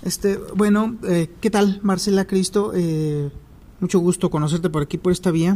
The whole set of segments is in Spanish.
Bueno, ¿qué tal, Marcela Cristo? Mucho gusto conocerte por aquí, por esta vía.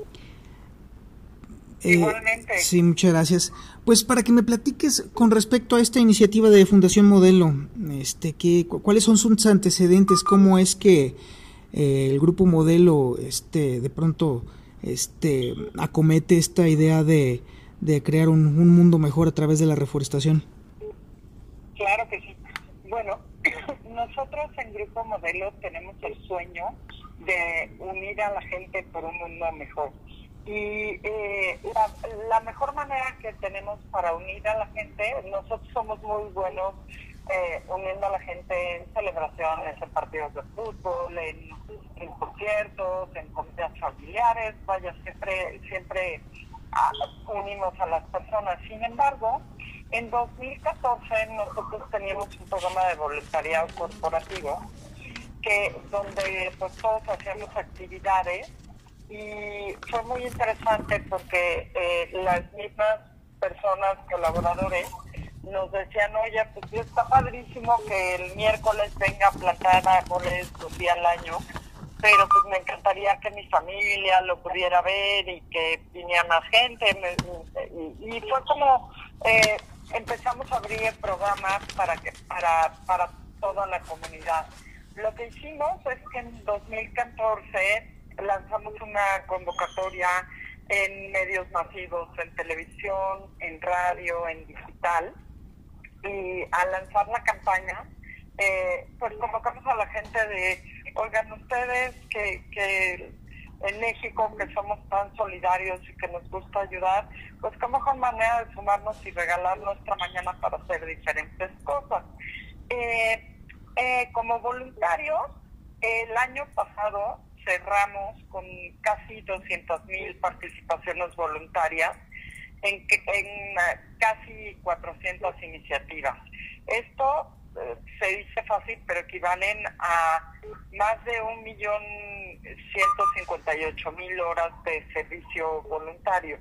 Igualmente. Sí, muchas gracias. Pues para que me platiques con respecto a esta iniciativa de Fundación Modelo, ¿cuáles son sus antecedentes? ¿Cómo es que el grupo Modelo, de pronto, acomete esta idea de crear un mundo mejor a través de la reforestación? Claro que sí. Bueno, nosotros en Grupo Modelo tenemos el sueño de unir a la gente por un mundo mejor. Y la mejor manera que tenemos para unir a la gente, nosotros somos muy buenos uniendo a la gente en celebraciones, en partidos de fútbol, en conciertos, en comidas familiares, vaya, siempre unimos a las personas. Sin embargo, en 2014 nosotros teníamos un programa de voluntariado corporativo donde pues todos hacíamos actividades y fue muy interesante porque las mismas personas, colaboradores, nos decían, oye, pues está padrísimo que el miércoles venga a plantar árboles un día al año, pero pues me encantaría que mi familia lo pudiera ver y que viniera más gente. Y fue como empezamos a abrir programas para toda la comunidad. Lo que hicimos es que en 2014 lanzamos una convocatoria en medios masivos, en televisión, en radio, en digital, y al lanzar la campaña, pues convocamos a la gente de, oigan, ustedes que en México, que somos tan solidarios y que nos gusta ayudar, pues qué mejor manera de sumarnos y regalar nuestra mañana para hacer diferentes cosas. Como voluntarios, el año pasado cerramos con casi 200,000 participaciones voluntarias en casi 400 iniciativas. Esto se dice fácil, pero equivalen a más de 1,158,000 horas de servicio voluntario.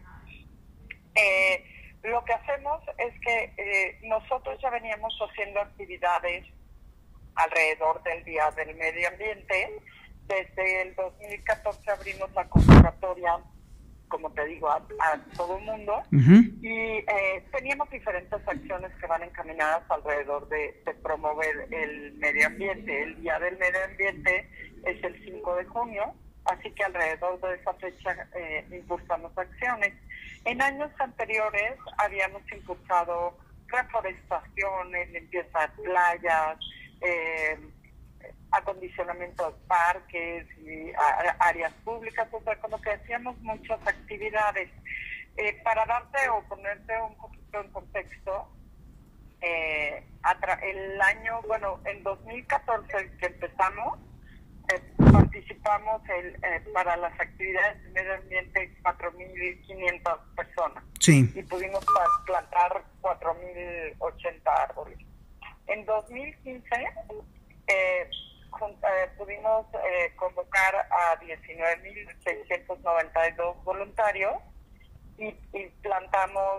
Lo que hacemos es que nosotros ya veníamos haciendo actividades alrededor del Día del Medio Ambiente. Desde el 2014 abrimos la convocatoria, como te digo, a todo el mundo. Y teníamos diferentes acciones que van encaminadas alrededor de promover el medio ambiente. El Día del Medio Ambiente es el 5 de junio, así que alrededor de esa fecha impulsamos acciones. En años anteriores habíamos impulsado reforestaciones, limpieza de playas, acondicionamiento de parques y áreas públicas, o sea, como que hacíamos muchas actividades. Para darte o ponerte un poquito en contexto, en 2014 que empezamos, participamos para las actividades de medio ambiente 4,500 personas. Sí. Y pudimos plantar 4,080 árboles. En 2015 pudimos convocar a 19,692 voluntarios y plantamos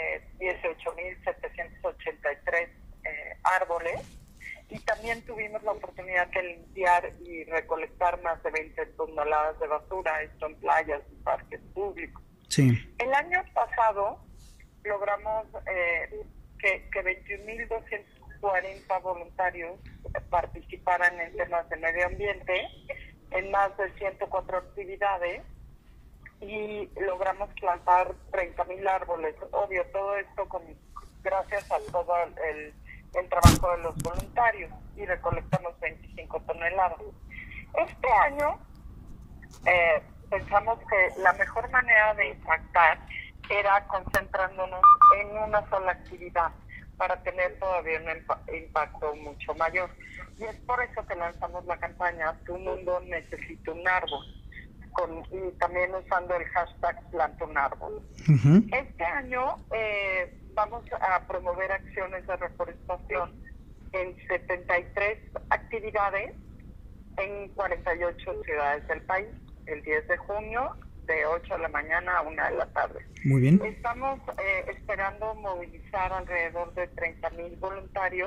18,783 árboles, y también tuvimos la oportunidad de limpiar y recolectar más de 20 toneladas de basura, esto en playas y parques públicos. Sí. El año pasado logramos que 21,240 voluntarios participaran en temas de medio ambiente en más de 104 actividades y logramos plantar 30,000 árboles. Obvio, todo esto gracias a todo el trabajo de los voluntarios, y recolectamos 25 toneladas. Este año pensamos que la mejor manera de impactar era concentrándonos en una sola actividad para tener todavía un impacto mucho mayor. Y es por eso que lanzamos la campaña Tu Mundo Necesita un Árbol, y también usando el hashtag Planta un Árbol. Este año vamos a promover acciones de reforestación en 73 actividades en 48 ciudades del país, el 10 de junio, de 8 de la mañana a 1 de la tarde. Muy bien. Estamos esperando movilizar alrededor de 30,000 voluntarios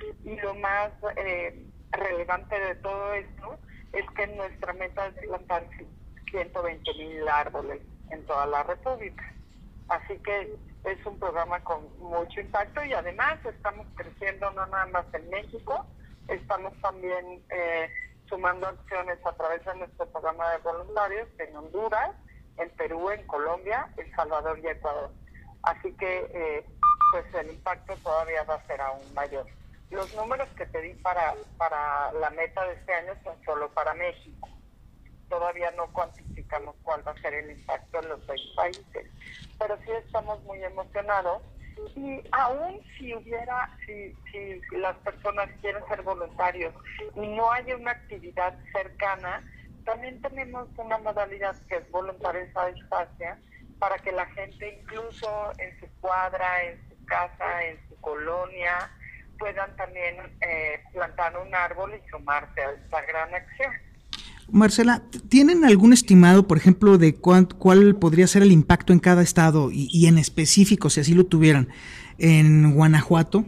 Y lo más relevante de todo esto es que nuestra meta es plantar 120,000 árboles en toda la República. Así que es un programa con mucho impacto y además estamos creciendo no nada más en México, estamos también sumando acciones a través de nuestro programa de voluntarios en Honduras, en Perú, en Colombia, El Salvador y Ecuador. Así que pues el impacto todavía va a ser aún mayor. Los números que te di para la meta de este año son solo para México. Todavía no cuantificamos cuál va a ser el impacto en los 6 países, pero sí estamos muy emocionados. Y aún si las personas quieren ser voluntarios y no hay una actividad cercana, también tenemos una modalidad que es voluntarios a distancia, para que la gente incluso en su cuadra, en su casa, en su colonia, puedan también plantar un árbol y sumarse a esta gran acción. Marcela, ¿tienen algún estimado, por ejemplo, de cuál podría ser el impacto en cada estado y en específico, si así lo tuvieran, en Guanajuato?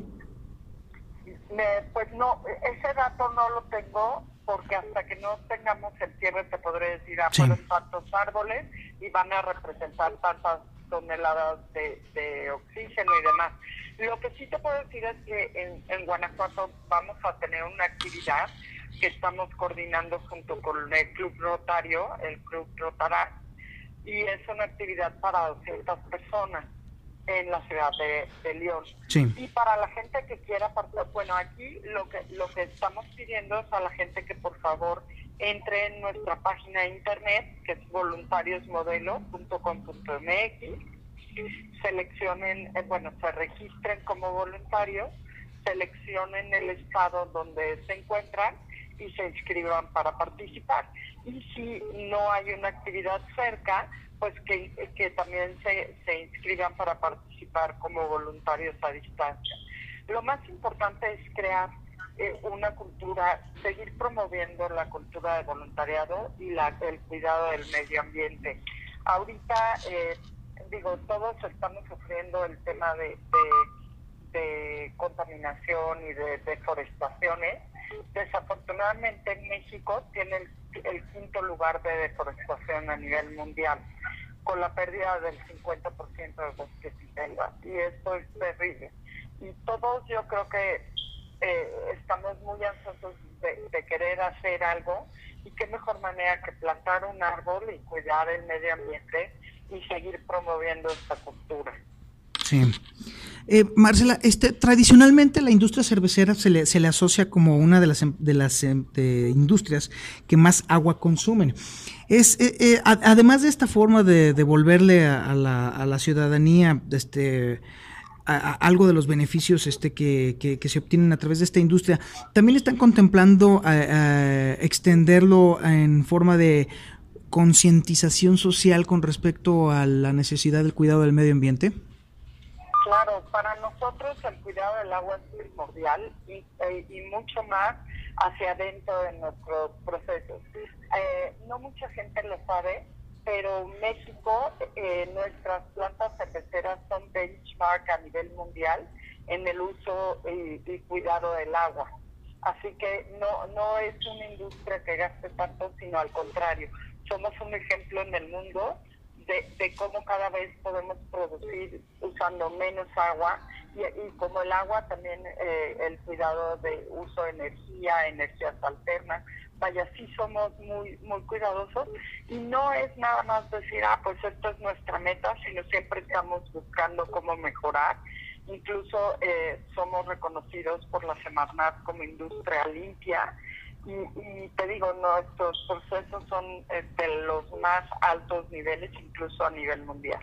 Pues no, ese dato no lo tengo, porque hasta que no tengamos el cierre te podré decir, fueron tantos árboles y van a representar tantas toneladas de oxígeno y demás. Lo que sí te puedo decir es que en Guanajuato vamos a tener una actividad que estamos coordinando junto con el Club Rotario, el Club Rotará, y es una actividad para 200 personas en la ciudad de León. Sí. Y para la gente que quiera participar, bueno, aquí lo que estamos pidiendo es a la gente que por favor entre en nuestra página de internet, que es voluntariosmodelo.com.mx, seleccionen, se registren como voluntarios, seleccionen el estado donde se encuentran y se inscriban para participar. Y si no hay una actividad cerca, pues que también se inscriban para participar como voluntarios a distancia. Lo más importante es crear una cultura, seguir promoviendo la cultura de voluntariado y el cuidado del medio ambiente. Ahorita, todos estamos sufriendo el tema de contaminación y de deforestaciones. Desafortunadamente en México tiene el 5º lugar de deforestación a nivel mundial, con la pérdida del 50% de bosques y selvas, y esto es terrible. Y todos yo creo que estamos muy ansiosos de querer hacer algo, y qué mejor manera que plantar un árbol y cuidar el medio ambiente y seguir promoviendo esta cultura. Sí. Marcela, tradicionalmente la industria cervecera se le asocia como una de las industrias que más agua consumen. Además de esta forma de devolverle a la ciudadanía algo de los beneficios que se obtienen a través de esta industria, también están contemplando extenderlo en forma de concientización social con respecto a la necesidad del cuidado del medio ambiente. Claro, para nosotros el cuidado del agua es primordial y mucho más hacia adentro de nuestros procesos. No mucha gente lo sabe, pero México, nuestras plantas cerveceras son benchmark a nivel mundial en el uso y cuidado del agua. Así que no es una industria que gaste tanto, sino al contrario. Somos un ejemplo en el mundo de cómo cada vez podemos producir usando menos agua y como el agua también el cuidado de uso de energías alternas. Vaya, sí somos muy muy cuidadosos y no es nada más decir, pues esto es nuestra meta, sino siempre estamos buscando cómo mejorar. Incluso somos reconocidos por la Semarnat como industria limpia. Y te digo, nuestros procesos son de los más altos niveles, incluso a nivel mundial.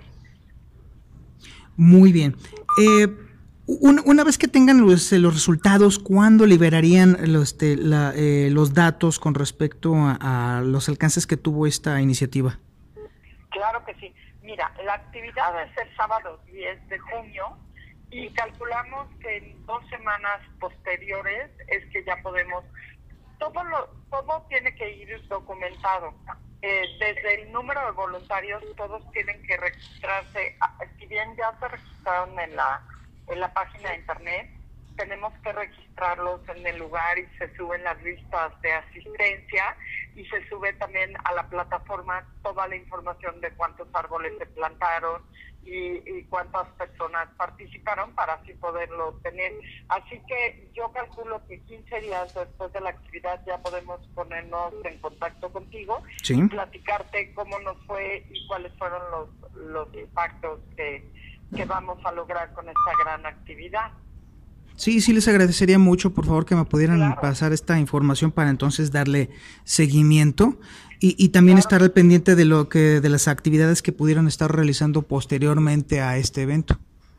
Muy bien. Una vez que tengan los resultados, ¿cuándo liberarían los datos con respecto a los alcances que tuvo esta iniciativa? Claro que sí. Mira, la actividad es el sábado 10 de junio y calculamos que en 2 semanas posteriores es que ya podemos... Todo tiene que ir documentado. Desde el número de voluntarios, todos tienen que registrarse. Si bien ya se registraron en la página de internet, tenemos que registrarlos en el lugar y se suben las listas de asistencia y se sube también a la plataforma toda la información de cuántos árboles se plantaron y cuántas personas participaron para así poderlo tener. Así que yo calculo que 15 días después de la actividad ya podemos ponernos en contacto contigo, sí, y platicarte cómo nos fue y cuáles fueron los impactos que vamos a lograr con esta gran actividad. Sí, sí les agradecería mucho, por favor, que me pudieran Claro. pasar esta información para entonces darle seguimiento y también Claro. estar al pendiente de las actividades que pudieron estar realizando posteriormente a este evento.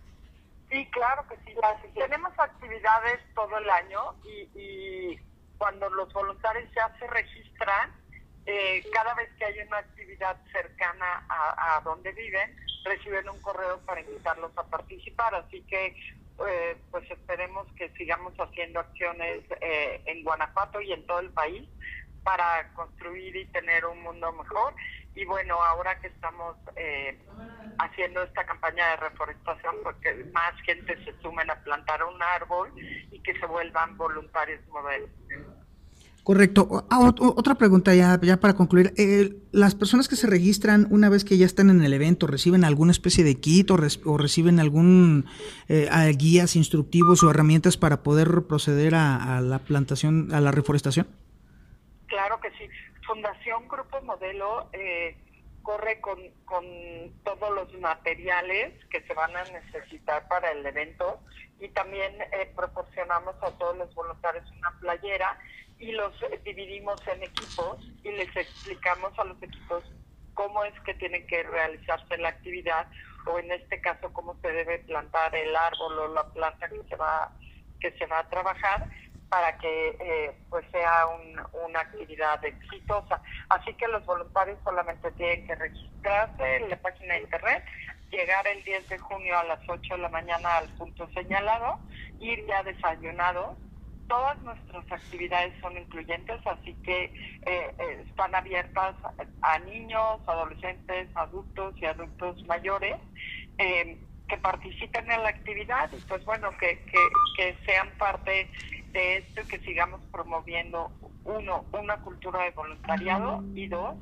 Sí, claro que sí. Tenemos actividades todo el año y cuando los voluntarios ya se registran, cada vez que hay una actividad cercana a donde viven, reciben un correo para invitarlos a participar. Así que pues esperemos que sigamos haciendo acciones en Guanajuato y en todo el país para construir y tener un mundo mejor. Y bueno, ahora que estamos haciendo esta campaña de reforestación, porque más gente se sumen a plantar un árbol y que se vuelvan voluntarios modelos. Correcto. Otra pregunta ya para concluir. ¿Las personas que se registran una vez que ya están en el evento reciben alguna especie de kit o reciben algún guías instructivos o herramientas para poder proceder a la plantación, a la reforestación? Claro que sí. Fundación Grupo Modelo corre con todos los materiales que se van a necesitar para el evento y también proporcionamos a todos los voluntarios una playera y los dividimos en equipos y les explicamos a los equipos cómo es que tiene que realizarse la actividad o en este caso cómo se debe plantar el árbol o la planta que se va a trabajar para que pues sea una actividad exitosa. Así que los voluntarios solamente tienen que registrarse en la página de internet, llegar el 10 de junio a las 8 de la mañana al punto señalado, ir ya desayunados. Todas nuestras actividades son incluyentes, así que están abiertas a niños, adolescentes, adultos y adultos mayores que participen en la actividad y pues bueno, que sean parte de esto y que sigamos promoviendo, uno, una cultura de voluntariado y dos,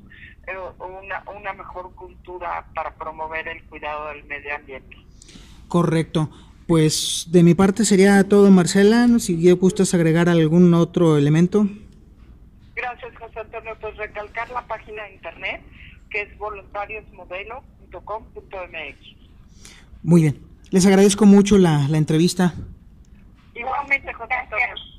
una mejor cultura para promover el cuidado del medio ambiente. Correcto. Pues de mi parte sería todo, Marcela. Si gustas agregar algún otro elemento. Gracias, José Antonio. Pues recalcar la página de internet que es voluntariosmodelo.com.mx. Muy bien. Les agradezco mucho la entrevista. Igualmente, José Antonio.